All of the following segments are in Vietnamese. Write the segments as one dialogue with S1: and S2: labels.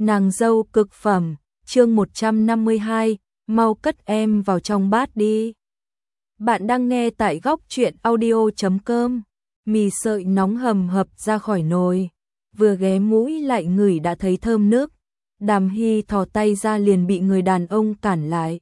S1: Nàng dâu cực phẩm, chương 152, mau cất em vào trong bát đi. Bạn đang nghe tại góc truyện audio.com. Mì sợi nóng hầm hập ra khỏi nồi, vừa ghé mũi lại ngửi đã thấy thơm nước. Đàm Hy thò tay ra liền bị người đàn ông cản lại.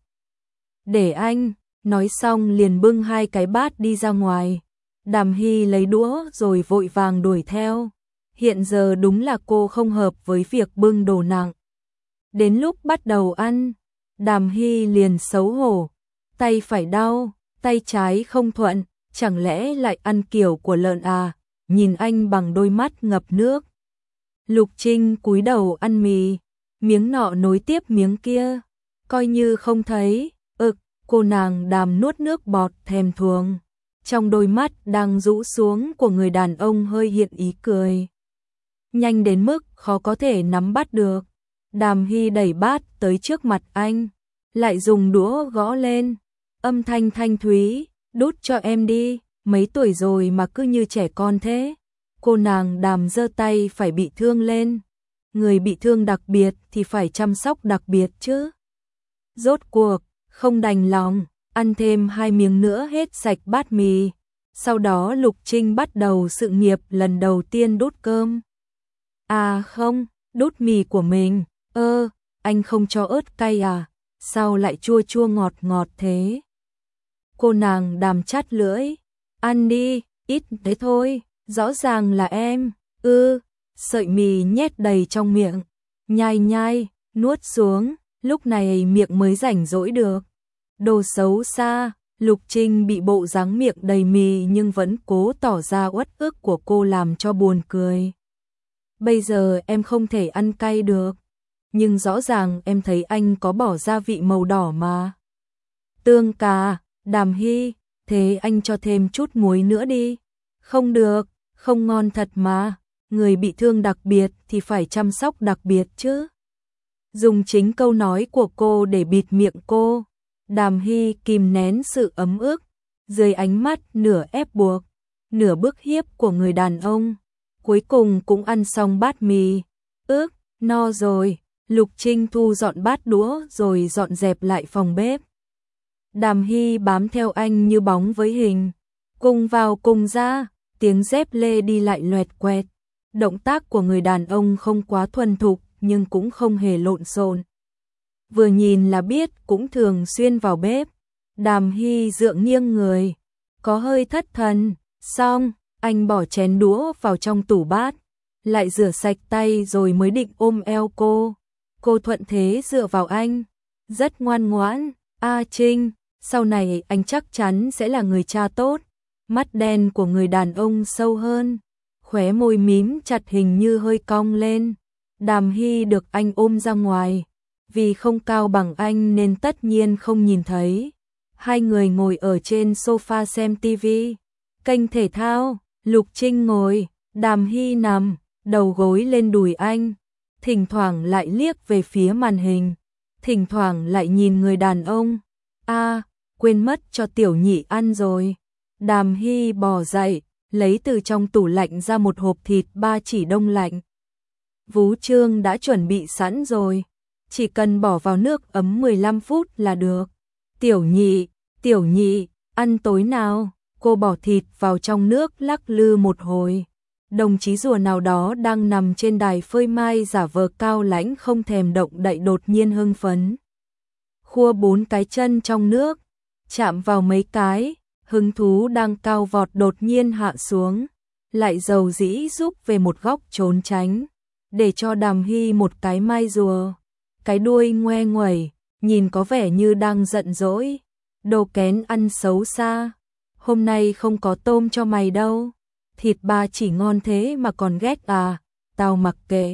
S1: Để anh, nói xong liền bưng hai cái bát đi ra ngoài. Đàm Hy lấy đũa rồi vội vàng đuổi theo. Hiện giờ đúng là cô không hợp với việc bưng đồ nặng. Đến lúc bắt đầu ăn, Đàm Hy liền xấu hổ, tay phải đau, tay trái không thuận, chẳng lẽ lại ăn kiểu của lợn à, nhìn anh bằng đôi mắt ngập nước. Lục Trinh cúi đầu ăn mì, miếng nọ nối tiếp miếng kia, coi như không thấy, cô nàng Đàm nuốt nước bọt thèm thuồng. Trong đôi mắt đang rũ xuống của người đàn ông hơi hiện ý cười. Nhanh đến mức khó có thể nắm bắt được. Đàm Hy đẩy bát tới trước mặt anh, lại dùng đũa gõ lên, âm thanh thanh thúy, đút cho em đi, mấy tuổi rồi mà cứ như trẻ con thế. Cô nàng Đàm giơ tay phải bị thương lên, người bị thương đặc biệt thì phải chăm sóc đặc biệt chứ. Rốt cuộc, không đành lòng, ăn thêm 2 miếng nữa hết sạch bát mì. Sau đó Lục Trinh bắt đầu sự nghiệp lần đầu tiên đút cơm. À không, đút mì của mình. Anh không cho ớt cay à? Sao lại chua chua ngọt ngọt thế? Cô nàng Đàm chát lưỡi. Ăn đi, ít thế thôi, rõ ràng là em. Sợi mì nhét đầy trong miệng. Nhai nhai, nuốt xuống, lúc này miệng mới rảnh rỗi được. Đồ xấu xa, Lục Trinh bị bộ dáng miệng đầy mì nhưng vẫn cố tỏ ra uất ức của cô làm cho buồn cười. Bây giờ em không thể ăn cay được, nhưng rõ ràng em thấy anh có bỏ gia vị màu đỏ mà. Tương cà, Đàm Hy, thế anh cho thêm chút muối nữa đi. Không được, không ngon thật mà, người bị thương đặc biệt thì phải chăm sóc đặc biệt chứ. Dùng chính câu nói của cô để bịt miệng cô. Đàm Hy kìm nén sự ấm ức, dưới ánh mắt nửa ép buộc, nửa bức hiếp của người đàn ông. Cuối cùng cũng ăn xong bát mì. No rồi. Lục Trinh thu dọn bát đũa rồi dọn dẹp lại phòng bếp. Đàm Hy bám theo anh như bóng với hình. Cùng vào cùng ra, tiếng dép lê đi lại loẹt quẹt. Động tác của người đàn ông không quá thuần thục nhưng cũng không hề lộn xộn. Vừa nhìn là biết cũng thường xuyên vào bếp. Đàm Hy dựa nghiêng người, có hơi thất thần. Xong, anh bỏ chén đũa vào trong tủ bát, lại rửa sạch tay rồi mới định ôm eo cô. Cô thuận thế dựa vào anh, rất ngoan ngoãn. Trinh, sau này anh chắc chắn sẽ là người cha tốt. Mắt đen của người đàn ông sâu hơn, khóe môi mím chặt hình như hơi cong lên. Đàm Hy được anh ôm ra ngoài, vì không cao bằng anh nên tất nhiên không nhìn thấy. Hai người ngồi ở trên sofa xem tivi, kênh thể thao. Lục Trinh ngồi, Đàm Hy nằm, đầu gối lên đùi anh, thỉnh thoảng lại liếc về phía màn hình, thỉnh thoảng lại nhìn người đàn ông. Quên mất cho tiểu nhị ăn rồi. Đàm Hy bò dậy, lấy từ trong tủ lạnh ra một hộp thịt 3 chỉ đông lạnh. Vú trương đã chuẩn bị sẵn rồi, chỉ cần bỏ vào nước ấm 15 phút là được. Tiểu nhị, ăn tối nào? Cô bỏ thịt vào trong nước lắc lư một hồi. Đồng chí rùa nào đó đang nằm trên đài phơi mai giả vờ cao lãnh không thèm động đậy đột nhiên hưng phấn. Khua 4 cái chân trong nước, chạm vào mấy cái, hứng thú đang cao vọt đột nhiên hạ xuống, lại dầu dĩ rúc về một góc trốn tránh, để cho Đàm Hy một cái mai rùa. Cái đuôi ngoe nguẩy, nhìn có vẻ như đang giận dỗi. Đồ kén ăn xấu xa. Hôm nay không có tôm cho mày đâu. Thịt 3 chỉ ngon thế mà còn ghét à? Tao mặc kệ.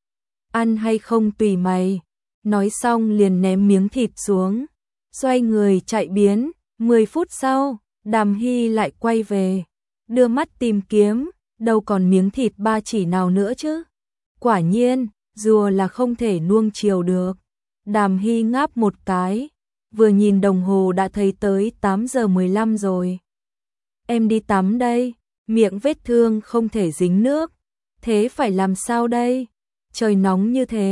S1: Ăn hay không tùy mày. Nói xong liền ném miếng thịt xuống, xoay người chạy biến. 10 phút sau, Đàm Hy lại quay về, đưa mắt tìm kiếm, đâu còn miếng thịt 3 chỉ nào nữa chứ. Quả nhiên, rùa là không thể nuông chiều được. Đàm Hy ngáp một cái, vừa nhìn đồng hồ đã thấy tới 8 giờ 15 rồi. Em đi tắm đây, miệng vết thương không thể dính nước. Thế phải làm sao đây? Trời nóng như thế,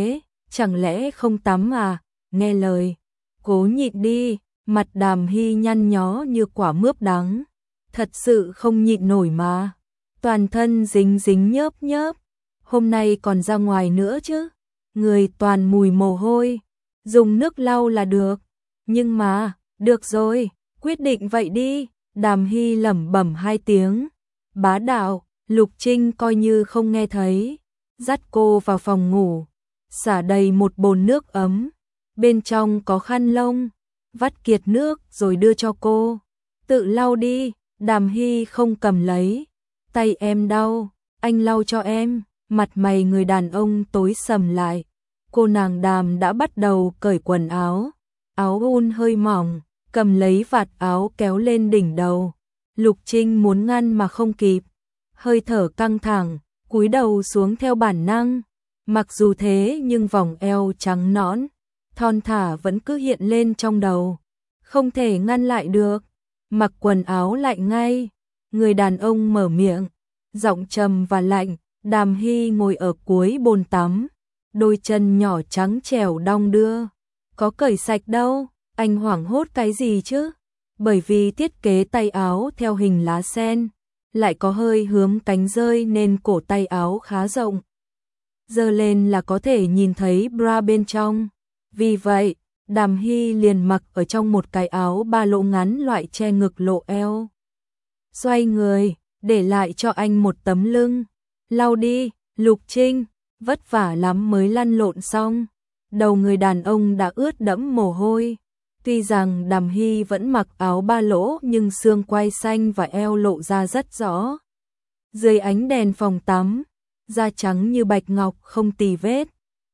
S1: chẳng lẽ không tắm à, nghe lời, cố nhịn đi, mặt Đàm Hy nhăn nhó như quả mướp đắng, thật sự không nhịn nổi mà, toàn thân dính dính nhớp nhớp, hôm nay còn ra ngoài nữa chứ, người toàn mùi mồ hôi, dùng nước lau là được, nhưng mà, được rồi, quyết định vậy đi, Đàm Hy lẩm bẩm 2 tiếng, bá đạo, Lục Trinh coi như không nghe thấy, dắt cô vào phòng ngủ, xả đầy một bồn nước ấm, bên trong có khăn lông, vắt kiệt nước rồi đưa cho cô, tự lau đi, Đàm Hy không cầm lấy, tay em đau, anh lau cho em, mặt mày người đàn ông tối sầm lại, cô nàng Đàm đã bắt đầu cởi quần áo, áo un hơi mỏng, cầm lấy vạt áo kéo lên đỉnh đầu, Lục Trinh muốn ngăn mà không kịp, hơi thở căng thẳng, cúi đầu xuống theo bản năng, mặc dù thế nhưng vòng eo trắng nõn, thon thả vẫn cứ hiện lên trong đầu, không thể ngăn lại được, mặc quần áo lạnh ngay, người đàn ông mở miệng, giọng trầm và lạnh, Đàm Hy ngồi ở cuối bồn tắm, đôi chân nhỏ trắng trẻo đong đưa, có cởi sạch đâu, anh hoảng hốt cái gì chứ, bởi vì thiết kế tay áo theo hình lá sen, lại có hơi hướng cánh rơi nên cổ tay áo khá rộng, giơ lên là có thể nhìn thấy bra bên trong, vì vậy, Đàm Hy liền mặc ở trong một cái áo ba lỗ ngắn loại che ngực lộ eo. Xoay người, để lại cho anh một tấm lưng. Lau đi, Lục Trinh, vất vả lắm mới lăn lộn xong. Đầu người đàn ông đã ướt đẫm mồ hôi. Tuy rằng Đàm Hy vẫn mặc áo ba lỗ nhưng xương quai xanh và eo lộ ra rất rõ. Dưới ánh đèn phòng tắm, da trắng như bạch ngọc không tì vết.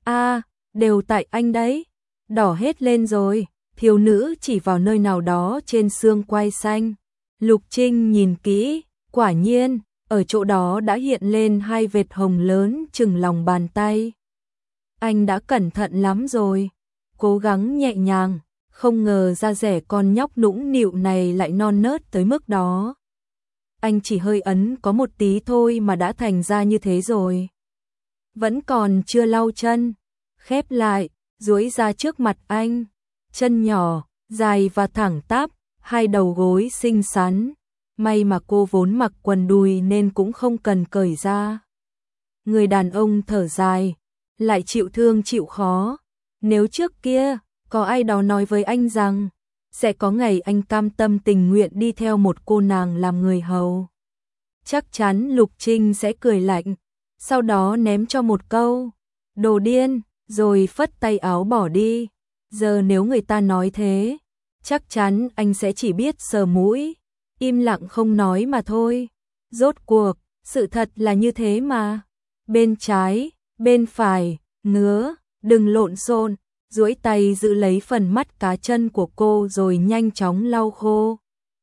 S1: Đều tại anh đấy. Đỏ hết lên rồi, thiếu nữ chỉ vào nơi nào đó trên xương quai xanh. Lục Trinh nhìn kỹ, quả nhiên, ở chỗ đó đã hiện lên 2 vệt hồng lớn chừng lòng bàn tay. Anh đã cẩn thận lắm rồi, cố gắng nhẹ nhàng, không ngờ da rẻ con nhóc nũng nịu này lại non nớt tới mức đó. Anh chỉ hơi ấn có một tí thôi mà đã thành ra như thế rồi. Vẫn còn chưa lau chân, khép lại, duỗi ra trước mặt anh, chân nhỏ, dài và thẳng tắp, 2 đầu gối xinh xắn. May mà cô vốn mặc quần đùi nên cũng không cần cởi ra. Người đàn ông thở dài, lại chịu thương chịu khó. Nếu trước kia, có ai đó nói với anh rằng, sẽ có ngày anh cam tâm tình nguyện đi theo một cô nàng làm người hầu. Chắc chắn Lục Trinh sẽ cười lạnh, sau đó ném cho một câu, đồ điên, rồi phất tay áo bỏ đi. Giờ nếu người ta nói thế, chắc chắn anh sẽ chỉ biết sờ mũi, im lặng không nói mà thôi. Rốt cuộc, sự thật là như thế mà. Bên trái, bên phải, ngứa, đừng lộn xộn, duỗi tay giữ lấy phần mắt cá chân của cô rồi nhanh chóng lau khô.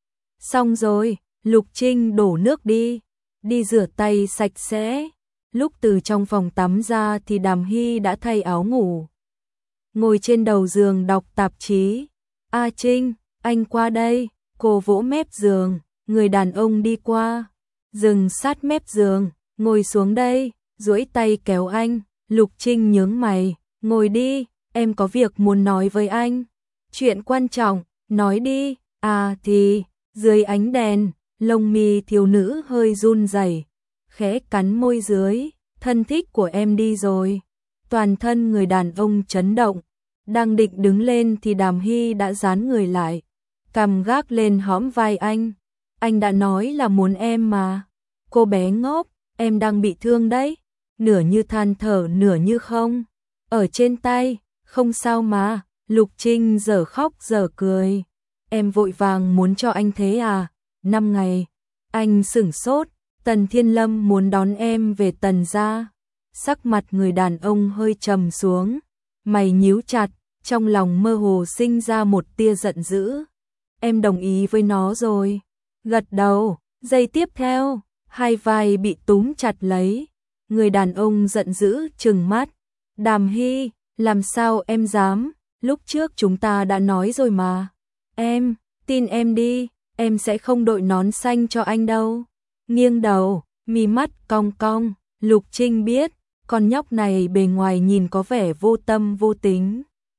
S1: Xong rồi, Lục Trinh đổ nước đi rửa tay sạch sẽ. Lúc từ trong phòng tắm ra thì Đàm Hy đã thay áo ngủ. Ngồi trên đầu giường đọc tạp chí. Trinh, anh qua đây, cô vỗ mép giường, người đàn ông đi qua. Dừng sát mép giường, ngồi xuống đây, duỗi tay kéo anh. Lục Trinh nhướng mày, ngồi đi, em có việc muốn nói với anh. Chuyện quan trọng, nói đi. Thì, dưới ánh đèn, lông mi thiếu nữ hơi run rẩy, khẽ cắn môi dưới, thân thích của em đi rồi. Toàn thân người đàn ông chấn động, đang định đứng lên thì Đàm Hy đã dán người lại, cằm gác lên hõm vai anh. Anh đã nói là muốn em mà. Cô bé ngốc, em đang bị thương đấy. Nửa như than thở nửa như không. Ở trên tay, không sao mà. Lục Trinh giờ khóc giờ cười. Em vội vàng muốn cho anh thế à? 5 ngày. Anh sửng sốt. Tần Thiên Lâm muốn đón em về Tần gia. Sắc mặt người đàn ông hơi trầm xuống, mày nhíu chặt, trong lòng mơ hồ sinh ra một tia giận dữ. Em đồng ý với nó rồi. Gật đầu, giây tiếp theo, 2 vai bị túm chặt lấy. Người đàn ông giận dữ trừng mắt. Đàm Hy, làm sao em dám, lúc trước chúng ta đã nói rồi mà. Em, tin em đi, em sẽ không đội nón xanh cho anh đâu. Nghiêng đầu, mí mắt cong cong, Lục Trinh biết, Con nhóc này bề ngoài nhìn có vẻ vô tâm vô tính,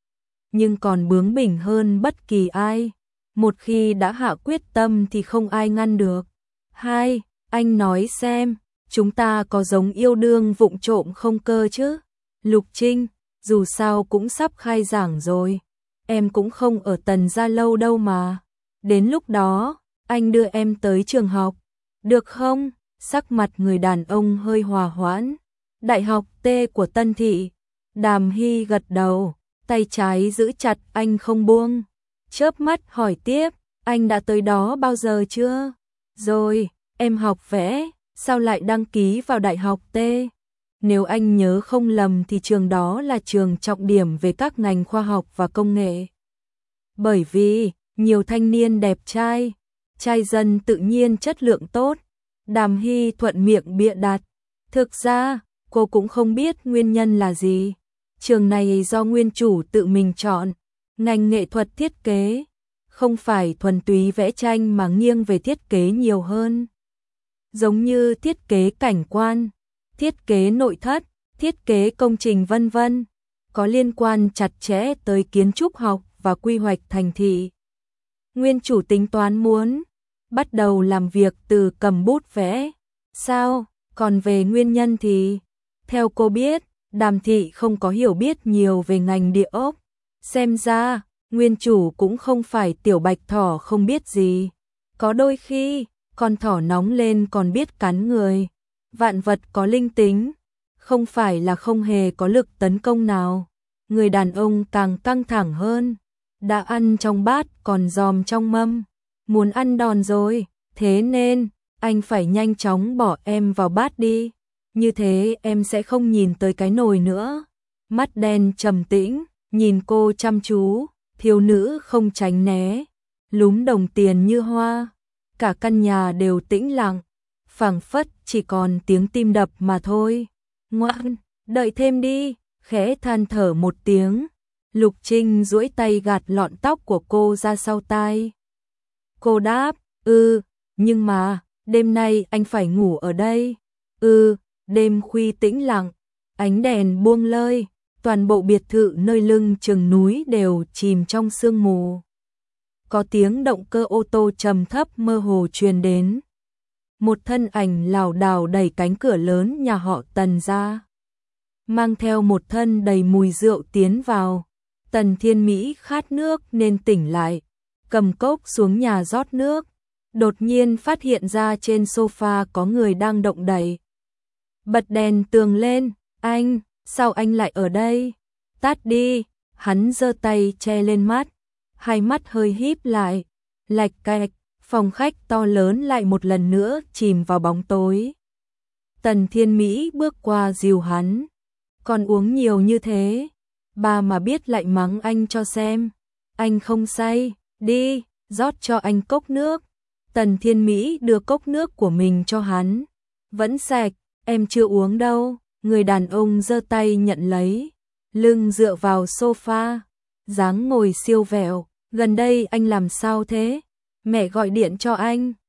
S1: nhưng còn bướng bỉnh hơn bất kỳ ai. Một khi đã hạ quyết tâm thì không ai ngăn được. 2. Anh nói xem, chúng ta có giống yêu đương vụng trộm không cơ chứ? Lục Trinh, dù sao cũng sắp khai giảng rồi. Em cũng không ở Tần gia lâu đâu mà. Đến lúc đó, anh đưa em tới trường học. Được không? Sắc mặt người đàn ông hơi hòa hoãn. Đại học T của Tân Thị. Đàm Hy gật đầu, tay trái giữ chặt anh không buông. Chớp mắt hỏi tiếp, anh đã tới đó bao giờ chưa? Rồi, em học vẽ, sao lại đăng ký vào Đại học T? Nếu anh nhớ không lầm thì trường đó là trường trọng điểm về các ngành khoa học và công nghệ. Bởi vì, nhiều thanh niên đẹp trai, trai dân tự nhiên chất lượng tốt. Đàm Hy thuận miệng bịa đặt. Thực ra, cô cũng không biết nguyên nhân là gì. Trường này do nguyên chủ tự mình chọn, ngành nghệ thuật thiết kế, không phải thuần túy vẽ tranh mà nghiêng về thiết kế nhiều hơn. Giống như thiết kế cảnh quan, thiết kế nội thất, thiết kế công trình vân vân, có liên quan chặt chẽ tới kiến trúc học và quy hoạch thành thị. Nguyên chủ tính toán muốn bắt đầu làm việc từ cầm bút vẽ. Sao? Còn về nguyên nhân thì, theo cô biết, Đàm Thị không có hiểu biết nhiều về ngành địa ốc. Xem ra, nguyên chủ cũng không phải tiểu bạch thỏ không biết gì. Có đôi khi, con thỏ nóng lên còn biết cắn người. Vạn vật có linh tính, không phải là không hề có lực tấn công nào. Người đàn ông càng căng thẳng hơn. Đã ăn trong bát còn giòm trong mâm. Muốn ăn đòn rồi, thế nên, anh phải nhanh chóng bỏ em vào bát đi. Như thế em sẽ không nhìn tới cái nồi nữa. Mắt đen trầm tĩnh, nhìn cô chăm chú, thiếu nữ không tránh né, lúm đồng tiền như hoa. Cả căn nhà đều tĩnh lặng, phảng phất chỉ còn tiếng tim đập mà thôi. Ngoan, đợi thêm đi, khẽ than thở một tiếng. Lục Trinh duỗi tay gạt lọn tóc của cô ra sau tai. Cô đáp, nhưng mà, đêm nay anh phải ngủ ở đây. Đêm khuya tĩnh lặng, ánh đèn buông lơi, toàn bộ biệt thự nơi lưng chừng núi đều chìm trong sương mù. Có tiếng động cơ ô tô trầm thấp mơ hồ truyền đến. Một thân ảnh lảo đảo đẩy cánh cửa lớn nhà họ Tần ra, mang theo một thân đầy mùi rượu tiến vào. Tần Thiên Mỹ khát nước nên tỉnh lại, cầm cốc xuống nhà rót nước, đột nhiên phát hiện ra trên sofa có người đang động đậy. Bật đèn tường lên, anh, sao anh lại ở đây? Tắt đi, hắn giơ tay che lên mắt, hai mắt hơi híp lại, lạch cạch, phòng khách to lớn lại một lần nữa chìm vào bóng tối. Tần Thiên Mỹ bước qua dìu hắn, còn uống nhiều như thế, bà mà biết lại mắng anh cho xem. Anh không say, đi, rót cho anh cốc nước. Tần Thiên Mỹ đưa cốc nước của mình cho hắn. Vẫn sạch, em chưa uống đâu. Người đàn ông giơ tay nhận lấy, lưng dựa vào sofa, dáng ngồi siêu vẹo. Gần đây anh làm sao thế? Mẹ gọi điện cho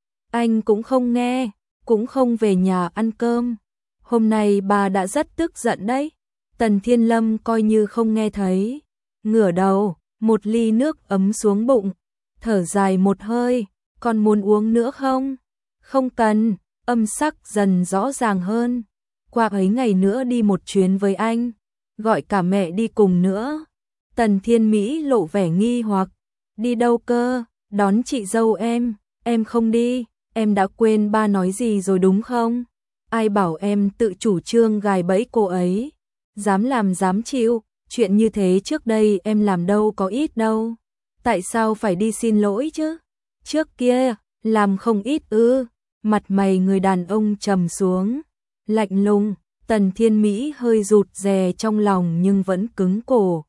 S1: anh cũng không nghe, cũng không về nhà ăn cơm. Hôm nay bà đã rất tức giận đấy. Tần Thiên Lâm coi như không nghe thấy, ngửa đầu, một ly nước ấm xuống bụng, thở dài một hơi, còn muốn uống nữa không? Không cần, âm sắc dần rõ ràng hơn. Qua ấy ngày nữa đi một chuyến với anh, gọi cả mẹ đi cùng nữa. Tần Thiên Mỹ lộ vẻ nghi hoặc, đi đâu cơ? Đón chị dâu em không đi, em đã quên ba nói gì rồi đúng không? Ai bảo em tự chủ trương gài bẫy cô ấy? Dám làm dám chịu, chuyện như thế trước đây em làm đâu có ít đâu. Tại sao phải đi xin lỗi chứ? Trước kia, làm không ít Mặt mày người đàn ông trầm xuống, lạnh lùng. Tần Thiên Mỹ hơi rụt rè trong lòng nhưng vẫn cứng cổ.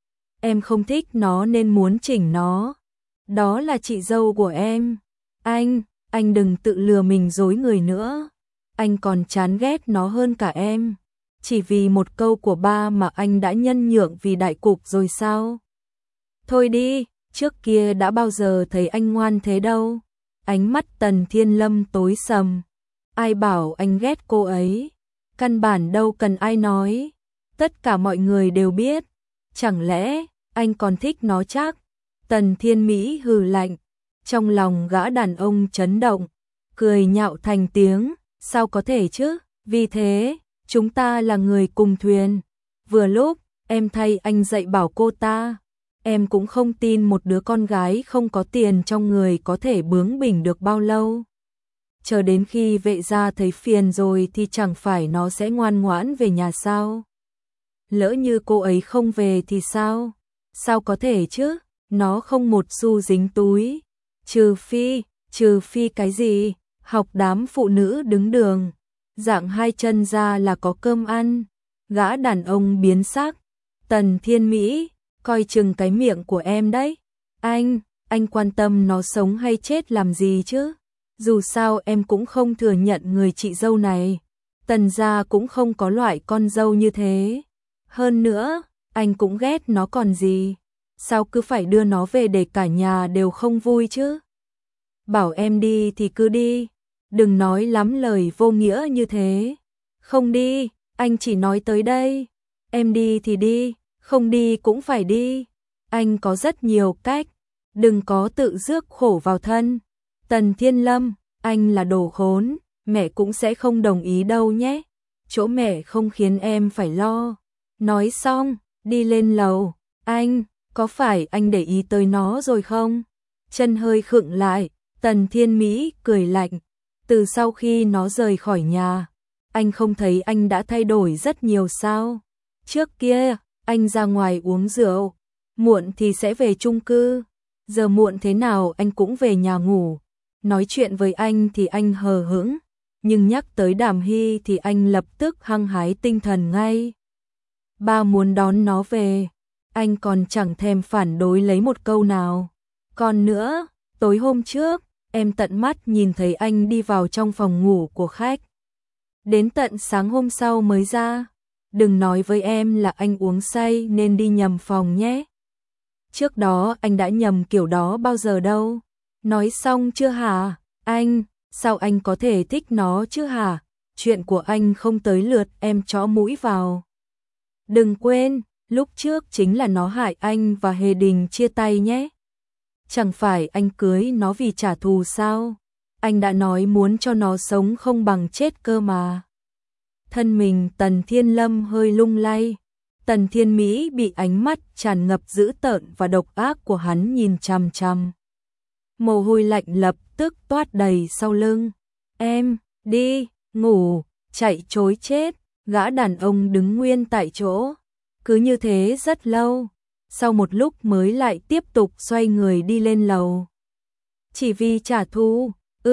S1: Em không thích nó nên muốn chỉnh nó. Đó là chị dâu của em. Anh đừng tự lừa mình dối người nữa. Anh còn chán ghét nó hơn cả em. Chỉ vì một câu của ba mà anh đã nhân nhượng vì đại cục rồi sao? Thôi đi, trước kia đã bao giờ thấy anh ngoan thế đâu. Ánh mắt Tần Thiên Lâm tối sầm. Ai bảo anh ghét cô ấy? căn bản đâu cần ai nói, tất cả mọi người đều biết, chẳng lẽ anh còn thích nó chắc? Tần Thiên Mỹ hừ lạnh, trong lòng gã đàn ông chấn động, cười nhạo thành tiếng, sao có thể chứ, vì thế, chúng ta là người cùng thuyền, vừa lúc, em thay anh dạy bảo cô ta, em cũng không tin một đứa con gái không có tiền trong người có thể bướng bỉnh được bao lâu. Chờ đến khi vệ gia thấy phiền rồi thì chẳng phải nó sẽ ngoan ngoãn về nhà sao? Lỡ như cô ấy không về thì sao? Sao có thể chứ? Nó không một xu dính túi. Trừ phi cái gì? Học đám phụ nữ đứng đường. Dạng hai chân ra là có cơm ăn. Gã đàn ông biến sắc. Tần Thiên Mỹ, coi chừng cái miệng của em đấy. Anh quan tâm nó sống hay chết làm gì chứ? Dù sao em cũng không thừa nhận người chị dâu này. Tần gia cũng không có loại con dâu như thế. Hơn nữa, anh cũng ghét nó còn gì. Sao cứ phải đưa nó về để cả nhà đều không vui chứ? Bảo em đi thì cứ đi. Đừng nói lắm lời vô nghĩa như thế. Không đi, anh chỉ nói tới đây. Em đi thì đi, không đi cũng phải đi. Anh có rất nhiều cách. Đừng có tự rước khổ vào thân. Tần Thiên Lâm, anh là đồ khốn, mẹ cũng sẽ không đồng ý đâu nhé. Chỗ mẹ không khiến em phải lo. Nói xong, đi lên lầu. Anh, có phải anh để ý tới nó rồi không? Chân hơi khựng lại, Tần Thiên Mỹ cười lạnh. Từ sau khi nó rời khỏi nhà, anh không thấy anh đã thay đổi rất nhiều sao? Trước kia, anh ra ngoài uống rượu, muộn thì sẽ về chung cư. Giờ muộn thế nào anh cũng về nhà ngủ. Nói chuyện với anh thì anh hờ hững, nhưng nhắc tới Đàm Hy thì anh lập tức hăng hái tinh thần ngay. Ba muốn đón nó về, anh còn chẳng thèm phản đối lấy một câu nào. Còn nữa, tối hôm trước, em tận mắt nhìn thấy anh đi vào trong phòng ngủ của khách. Đến tận sáng hôm sau mới ra. Đừng nói với em là anh uống say nên đi nhầm phòng nhé. Trước đó anh đã nhầm kiểu đó bao giờ đâu. Nói xong chưa hả? Anh, sao anh có thể thích nó chứ hả? Chuyện của anh không tới lượt em chõ mũi vào. Đừng quên, lúc trước chính là nó hại anh và Hề Đình chia tay nhé. Chẳng phải anh cưới nó vì trả thù sao? Anh đã nói muốn cho nó sống không bằng chết cơ mà. Thân mình Tần Thiên Lâm hơi lung lay. Tần Thiên Mỹ bị ánh mắt tràn ngập dữ tợn và độc ác của hắn nhìn chằm chằm. Mồ hôi lạnh lập tức toát đầy sau lưng. Em, đi, ngủ, chạy trối chết. Gã đàn ông đứng nguyên tại chỗ. Cứ như thế rất lâu. Sau một lúc mới lại tiếp tục xoay người đi lên lầu. Chỉ vì trả thù,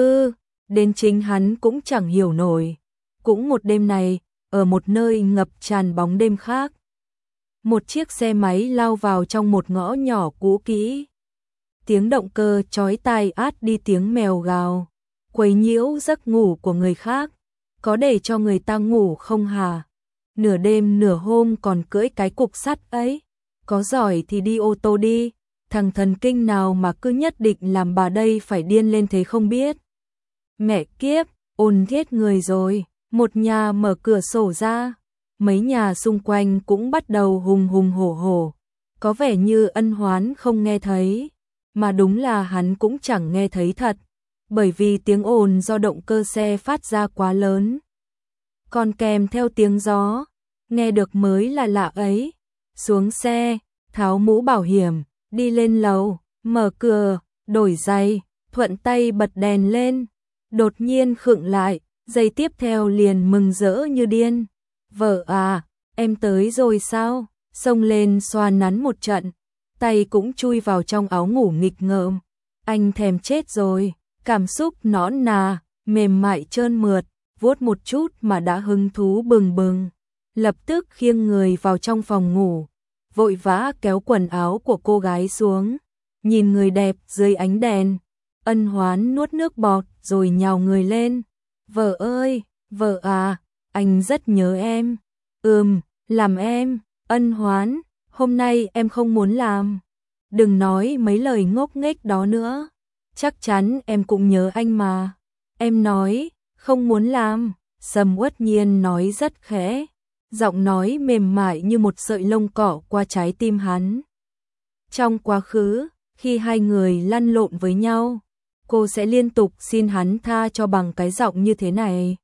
S1: đến chính hắn cũng chẳng hiểu nổi. Cũng một đêm này, ở một nơi ngập tràn bóng đêm khác. Một chiếc xe máy lao vào trong một ngõ nhỏ cũ kỹ. Tiếng động cơ chói tai át đi tiếng mèo gào, quấy nhiễu giấc ngủ của người khác. Có để cho người ta ngủ không hả? Nửa đêm nửa hôm còn cưỡi cái cục sắt ấy. Có giỏi thì đi ô tô đi. Thằng thần kinh nào mà cứ nhất định làm bà đây phải điên lên thế không biết. Mẹ kiếp, ồn thiết người rồi. Một nhà mở cửa sổ ra. Mấy nhà xung quanh cũng bắt đầu hùng hùng hổ hổ. Có vẻ như Ân Hoán không nghe thấy. Mà đúng là hắn cũng chẳng nghe thấy thật. Bởi vì tiếng ồn do động cơ xe phát ra quá lớn. Còn kèm theo tiếng gió. Nghe được mới là lạ ấy. Xuống xe, tháo mũ bảo hiểm, đi lên lầu, mở cửa, đổi giày, thuận tay bật đèn lên. Đột nhiên khựng lại, giây tiếp theo liền mừng rỡ như điên. Vợ à, em tới rồi sao? Xông lên xoa nắn một trận, tay cũng chui vào trong áo ngủ nghịch ngợm. Anh thèm chết rồi, cảm xúc nõn nà, mềm mại trơn mượt, vuốt một chút mà đã hứng thú bừng bừng. Lập tức khiêng người vào trong phòng ngủ, vội vã kéo quần áo của cô gái xuống, nhìn người đẹp dưới ánh đèn. Ân Hoán nuốt nước bọt rồi nhào người lên. Vợ ơi, vợ à, anh rất nhớ em. Làm em. Ân Hoán, hôm nay em không muốn làm. Đừng nói mấy lời ngốc nghếch đó nữa. Chắc chắn em cũng nhớ anh mà. Em nói, không muốn làm. Sầm Uất Nhiên nói rất khẽ, giọng nói mềm mại như một sợi lông cỏ qua trái tim hắn. Trong quá khứ, khi hai người lăn lộn với nhau, cô sẽ liên tục xin hắn tha cho bằng cái giọng như thế này.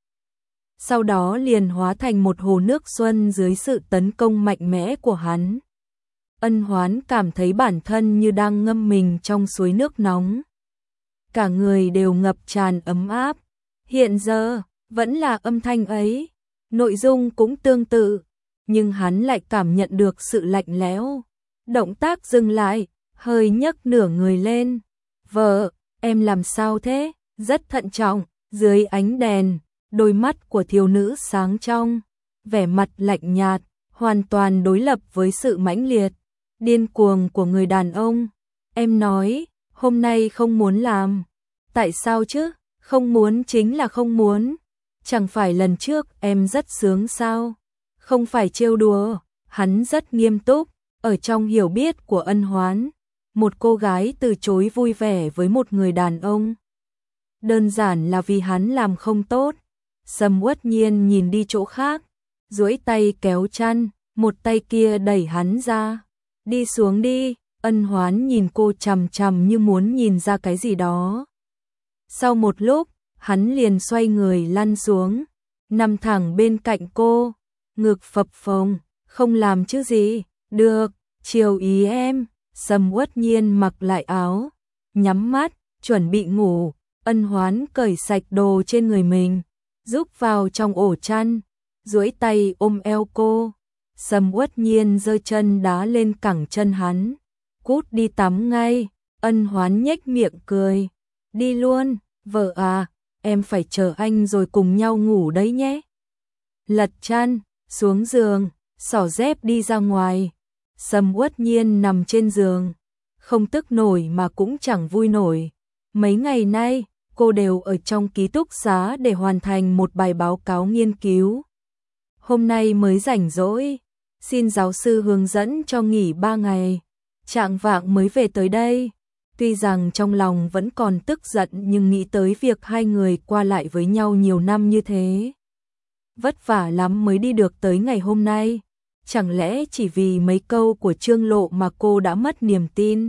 S1: Sau đó liền hóa thành một hồ nước xuân dưới sự tấn công mạnh mẽ của hắn. Ân Hoán cảm thấy bản thân như đang ngâm mình trong suối nước nóng. Cả người đều ngập tràn ấm áp. Hiện giờ, vẫn là âm thanh ấy, nội dung cũng tương tự, nhưng hắn lại cảm nhận được sự lạnh lẽo. Động tác dừng lại, hơi nhấc nửa người lên. Vợ, em làm sao thế? Rất thận trọng, dưới ánh đèn, đôi mắt của thiếu nữ sáng trong, vẻ mặt lạnh nhạt, hoàn toàn đối lập với sự mãnh liệt, điên cuồng của người đàn ông. Em nói, hôm nay không muốn làm. Tại sao chứ? Không muốn chính là không muốn. Chẳng phải lần trước em rất sướng sao? Không phải trêu đùa, hắn rất nghiêm túc. Ở trong hiểu biết của Ân Hoán, một cô gái từ chối vui vẻ với một người đàn ông, đơn giản là vì hắn làm không tốt. Sầm Uất Nhiên nhìn đi chỗ khác, duỗi tay kéo chăn, một tay kia đẩy hắn ra. Đi xuống đi. Ân Hoán nhìn cô chằm chằm như muốn nhìn ra cái gì đó. Sau một lúc, hắn liền xoay người lăn xuống, nằm thẳng bên cạnh cô, ngực phập phồng, không làm chứ gì. Được, chiều ý em. Sầm Uất Nhiên mặc lại áo, nhắm mắt, chuẩn bị ngủ. Ân Hoán cởi sạch đồ trên người mình, rúc vào trong ổ chăn, duỗi tay ôm eo cô. Sầm Uất Nhiên giơ chân đá lên cẳng chân hắn. Cút đi tắm ngay. Ân Hoán nhếch miệng cười. Đi luôn, vợ à, em phải chờ anh rồi cùng nhau ngủ đấy nhé. Lật chăn, xuống giường, xỏ dép đi ra ngoài. Sầm Uất Nhiên nằm trên giường, không tức nổi mà cũng chẳng vui nổi. Mấy ngày nay, cô đều ở trong ký túc xá để hoàn thành một bài báo cáo nghiên cứu. Hôm nay mới rảnh rỗi, xin giáo sư hướng dẫn cho nghỉ 3 ngày. Chạng vạng mới về tới đây. Tuy rằng trong lòng vẫn còn tức giận nhưng nghĩ tới việc hai người qua lại với nhau nhiều năm như thế, vất vả lắm mới đi được tới ngày hôm nay. Chẳng lẽ chỉ vì mấy câu của Trương Lộ mà cô đã mất niềm tin?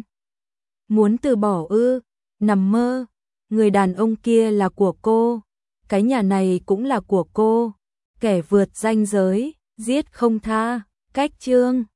S1: Muốn từ bỏ ư? Nằm mơ. Người đàn ông kia là của cô, cái nhà này cũng là của cô. Kẻ vượt ranh giới, giết không tha. Cách chương